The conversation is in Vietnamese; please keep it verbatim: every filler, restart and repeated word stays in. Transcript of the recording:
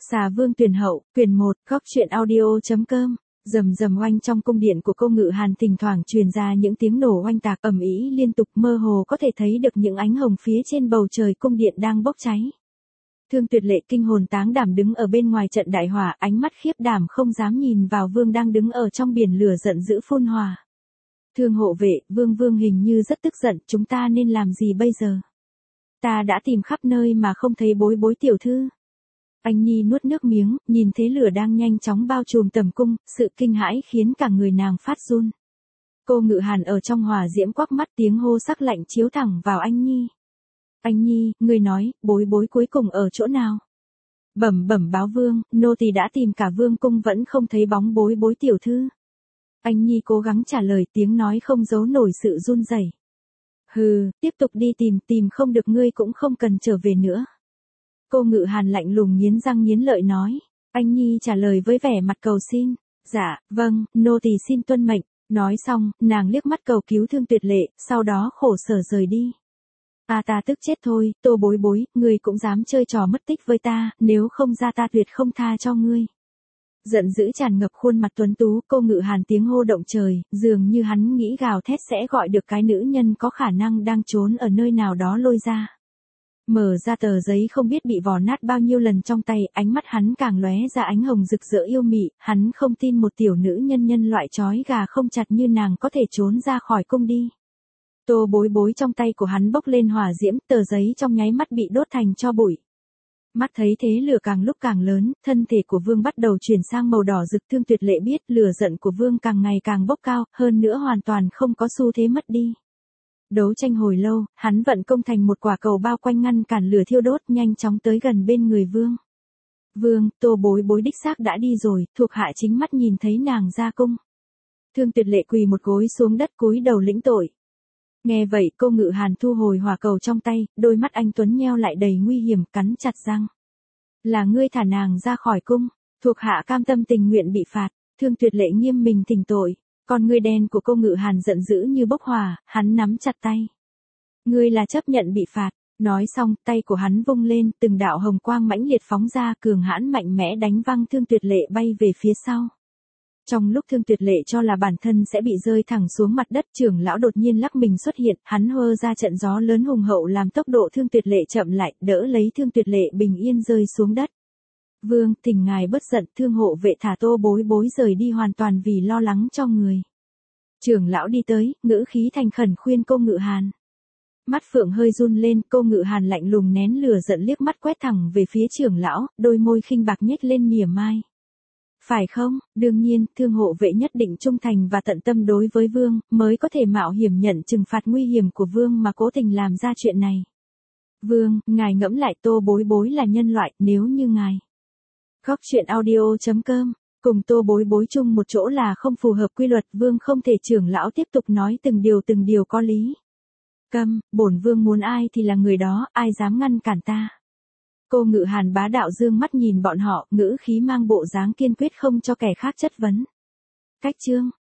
Xà Vương tuyển hậu, quyển một, góc truyện audio.com. Rầm rầm oanh trong cung điện của cô Ngự Hàn thỉnh thoảng truyền ra những tiếng nổ oanh tạc ầm ĩ liên tục, mơ hồ có thể thấy được những ánh hồng phía trên bầu trời cung điện đang bốc cháy. Thương Tuyệt Lệ kinh hồn táng đảm đứng ở bên ngoài trận đại hỏa, ánh mắt khiếp đảm không dám nhìn vào Vương đang đứng ở trong biển lửa giận dữ phun hỏa. Thương hộ vệ, Vương Vương hình như rất tức giận, chúng ta nên làm gì bây giờ? Ta đã tìm khắp nơi mà không thấy Bối Bối tiểu thư. Anh Nhi nuốt nước miếng, nhìn thấy lửa đang nhanh chóng bao trùm tầm cung, sự kinh hãi khiến cả người nàng phát run. Cô Ngự Hàn ở trong hỏa diễm quắc mắt, tiếng hô sắc lạnh chiếu thẳng vào anh Nhi. Anh Nhi, người nói, Bối Bối cuối cùng ở chỗ nào? Bẩm bẩm báo Vương, nô tỳ đã tìm cả Vương cung vẫn không thấy bóng Bối Bối tiểu thư. Anh Nhi cố gắng trả lời, tiếng nói không giấu nổi sự run rẩy. Hừ, tiếp tục đi tìm, tìm không được ngươi cũng không cần trở về nữa. Cô Ngự Hàn lạnh lùng nghiến răng nghiến lợi nói. Anh Nhi trả lời với vẻ mặt cầu xin. Dạ, vâng, nô tỳ xin tuân mệnh. Nói xong, nàng liếc mắt cầu cứu Thương Tuyệt Lệ, sau đó khổ sở rời đi. À ta tức chết thôi, Tô Bối Bối, ngươi cũng dám chơi trò mất tích với ta, nếu không ra ta tuyệt không tha cho ngươi. Giận dữ tràn ngập khuôn mặt tuấn tú, cô Ngự Hàn tiếng hô động trời, dường như hắn nghĩ gào thét sẽ gọi được cái nữ nhân có khả năng đang trốn ở nơi nào đó lôi ra. Mở ra tờ giấy không biết bị vò nát bao nhiêu lần trong tay, ánh mắt hắn càng lóe ra ánh hồng rực rỡ yêu mị, hắn không tin một tiểu nữ nhân nhân loại chói gà không chặt như nàng có thể trốn ra khỏi cung đi. Tô Bối Bối trong tay của hắn bốc lên hỏa diễm, tờ giấy trong nháy mắt bị đốt thành tro bụi. Mắt thấy thế lửa càng lúc càng lớn, thân thể của Vương bắt đầu chuyển sang màu đỏ rực. Thương Tuyệt Lệ biết lửa giận của Vương càng ngày càng bốc cao, hơn nữa hoàn toàn không có xu thế mất đi. Đấu tranh hồi lâu, hắn vận công thành một quả cầu bao quanh ngăn cản lửa thiêu đốt, nhanh chóng tới gần bên người Vương. Vương, Tô Bối Bối đích xác đã đi rồi, thuộc hạ chính mắt nhìn thấy nàng ra cung. Thương Tuyệt Lệ quỳ một gối xuống đất cúi đầu lĩnh tội. Nghe vậy, cô Ngự Hàn thu hồi hỏa cầu trong tay, đôi mắt anh tuấn nheo lại đầy nguy hiểm, cắn chặt răng. Là ngươi thả nàng ra khỏi cung, thuộc hạ cam tâm tình nguyện bị phạt. Thương Tuyệt Lệ nghiêm mình thỉnh tội. Con ngươi đen của cô Ngự Hàn giận dữ như bốc hỏa, hắn nắm chặt tay. Ngươi là chấp nhận bị phạt. Nói xong, tay của hắn vung lên, từng đạo hồng quang mãnh liệt phóng ra, cường hãn mạnh mẽ đánh văng Thương Tuyệt Lệ bay về phía sau. Trong lúc Thương Tuyệt Lệ cho là bản thân sẽ bị rơi thẳng xuống mặt đất, trưởng lão đột nhiên lắc mình xuất hiện, hắn hơ ra trận gió lớn hùng hậu làm tốc độ Thương Tuyệt Lệ chậm lại, đỡ lấy Thương Tuyệt Lệ bình yên rơi xuống đất. Vương, thỉnh ngài bất giận, Thương hộ vệ thả Tô Bối Bối rời đi hoàn toàn vì lo lắng cho người. Trưởng lão đi tới, ngữ khí thành khẩn khuyên cô Ngự Hàn. Mắt phượng hơi run lên, cô Ngự Hàn lạnh lùng nén lửa giận liếc mắt quét thẳng về phía trưởng lão, đôi môi khinh bạc nhếch lên mỉa mai. Phải không, đương nhiên, thương hộ vệ nhất định trung thành và tận tâm đối với Vương, mới có thể mạo hiểm nhận trừng phạt nguy hiểm của Vương mà cố tình làm ra chuyện này. Vương, ngài ngẫm lại, Tô Bối Bối là nhân loại, nếu như ngài. Góc truyện audio.com, cùng Tô Bối Bối chung một chỗ là không phù hợp quy luật. Vương không thể. Trưởng lão tiếp tục nói từng điều từng điều có lý. Câm, bổn Vương muốn ai thì là người đó, ai dám ngăn cản ta. Cô Ngự Hàn bá đạo dương mắt nhìn bọn họ, ngữ khí mang bộ dáng kiên quyết không cho kẻ khác chất vấn. Cách chương.